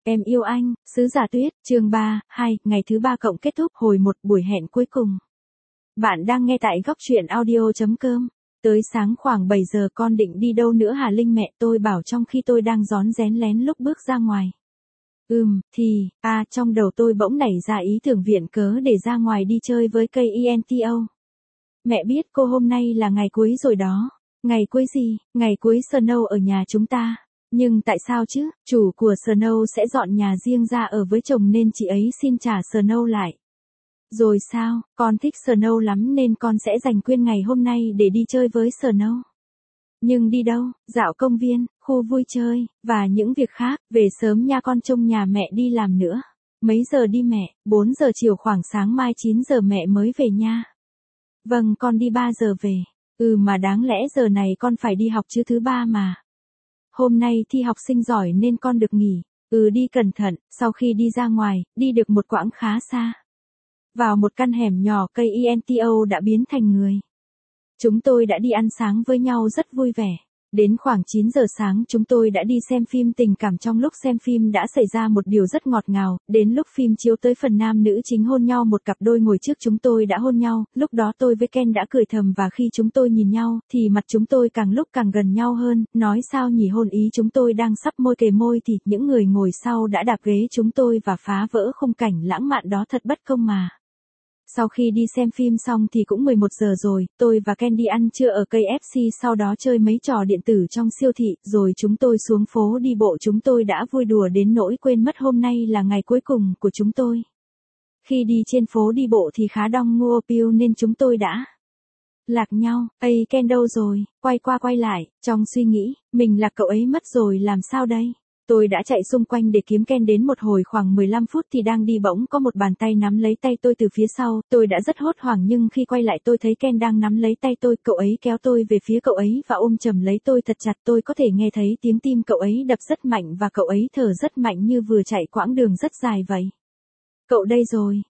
Em yêu anh, Sứ Giả Tuyết, chương 3, 2, ngày thứ 3 cộng kết thúc hồi 1 buổi hẹn cuối cùng. Bạn đang nghe tại góc truyện audio.com. Tới sáng khoảng 7 giờ con định đi đâu nữa hả Linh, mẹ tôi bảo trong khi tôi đang rón rén lén lúc bước ra ngoài. Trong đầu tôi bỗng nảy ra ý tưởng viện cớ để ra ngoài đi chơi với cây INTO. Mẹ biết cô hôm nay là ngày cuối rồi đó. Ngày cuối gì? Ngày cuối Snow ở nhà chúng ta. Nhưng tại sao chứ, chủ của Snow sẽ dọn nhà riêng ra ở với chồng nên chị ấy xin trả Snow lại. Rồi sao, con thích Snow lắm nên con sẽ dành nguyên ngày hôm nay để đi chơi với Snow. Nhưng đi đâu, dạo công viên, khu vui chơi, và những việc khác, về sớm nha con trông nhà mẹ đi làm nữa. Mấy giờ đi mẹ? 4 giờ chiều, khoảng sáng mai 9 giờ mẹ mới về nha. Vâng, con đi 3 giờ về. Mà đáng lẽ giờ này con phải đi học chứ, thứ ba mà. Hôm nay thi học sinh giỏi nên con được nghỉ. Đi cẩn thận. Sau khi đi ra ngoài, đi được một quãng khá xa. Vào một căn hẻm nhỏ, cây INTO đã biến thành người. Chúng tôi đã đi ăn sáng với nhau rất vui vẻ. Đến khoảng 9 giờ sáng chúng tôi đã đi xem phim tình cảm. Trong lúc xem phim đã xảy ra một điều rất ngọt ngào. Đến lúc phim chiếu tới phần nam nữ chính hôn nhau, một cặp đôi ngồi trước chúng tôi đã hôn nhau. Lúc đó tôi với Ken đã cười thầm, và khi chúng tôi nhìn nhau thì mặt chúng tôi càng lúc càng gần nhau hơn. Nói sao nhỉ, hôn ý chúng tôi đang sắp môi kề môi thì những người ngồi sau đã đạp ghế chúng tôi và phá vỡ khung cảnh lãng mạn đó thật bất công mà. Sau khi đi xem phim xong thì cũng 11 giờ rồi, tôi và Ken đi ăn trưa ở KFC, sau đó chơi mấy trò điện tử trong siêu thị, rồi chúng tôi xuống phố đi bộ. Chúng tôi đã vui đùa đến nỗi quên mất hôm nay là ngày cuối cùng của chúng tôi. Khi đi trên phố đi bộ thì khá đông ngô piêu nên chúng tôi đã lạc nhau. Ken đâu rồi? Quay qua quay lại, trong suy nghĩ, mình lạc cậu ấy mất rồi, làm sao đây? Tôi đã chạy xung quanh để kiếm Ken đến một hồi khoảng 15 phút thì đang đi bỗng có một bàn tay nắm lấy tay tôi từ phía sau. Tôi đã rất hốt hoảng nhưng khi quay lại tôi thấy Ken đang nắm lấy tay tôi. Cậu ấy kéo tôi về phía cậu ấy và ôm chầm lấy tôi thật chặt. Tôi có thể nghe thấy tiếng tim cậu ấy đập rất mạnh và cậu ấy thở rất mạnh như vừa chạy quãng đường rất dài vậy. Cậu đây rồi,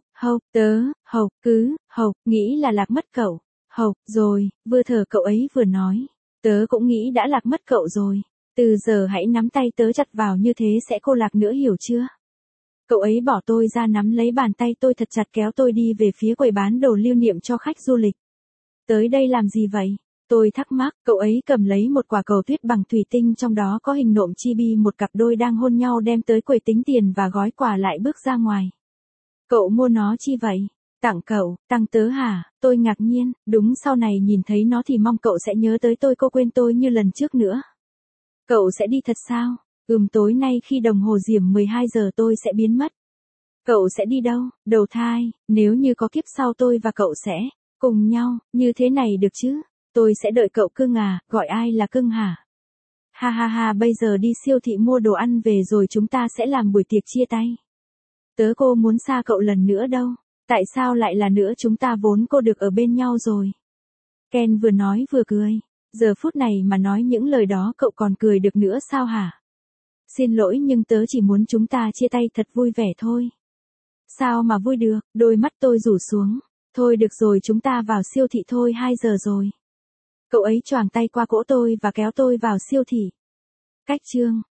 nghĩ là lạc mất cậu. Rồi, vừa thở cậu ấy vừa nói. Tớ cũng nghĩ đã lạc mất cậu rồi. Từ giờ hãy nắm tay tớ chặt vào, như thế sẽ cô lạc nữa, hiểu chưa? Cậu ấy bỏ tôi ra, nắm lấy bàn tay tôi thật chặt, kéo tôi đi về phía quầy bán đồ lưu niệm cho khách du lịch. Tới đây làm gì vậy? Tôi thắc mắc. Cậu ấy cầm lấy một quả cầu tuyết bằng thủy tinh, trong đó có hình nộm chibi một cặp đôi đang hôn nhau, đem tới quầy tính tiền và gói quà lại bước ra ngoài. Cậu mua nó chi vậy? Tặng cậu. Tặng tớ hả? Tôi ngạc nhiên. Đúng, sau này nhìn thấy nó thì mong cậu sẽ nhớ tới tôi, cô quên tôi như lần trước nữa. Cậu sẽ đi thật sao? Tối nay khi đồng hồ diểm 12 giờ tôi sẽ biến mất. Cậu sẽ đi đâu? Đầu thai, nếu như có kiếp sau tôi và cậu sẽ cùng nhau, như thế này được chứ? Tôi sẽ đợi cậu cưng à, gọi ai là cưng hả? Ha, bây giờ đi siêu thị mua đồ ăn về rồi chúng ta sẽ làm buổi tiệc chia tay. Tớ cô muốn xa cậu lần nữa đâu. Tại sao lại là nữa, chúng ta vốn cô được ở bên nhau rồi. Ken vừa nói vừa cười. Giờ phút này mà nói những lời đó cậu còn cười được nữa sao hả? Xin lỗi nhưng tớ chỉ muốn chúng ta chia tay thật vui vẻ thôi. Sao mà vui được? Đôi mắt tôi rủ xuống. Thôi được rồi, chúng ta vào siêu thị thôi, 2 giờ rồi. Cậu ấy choàng tay qua cổ tôi và kéo tôi vào siêu thị. Cách chương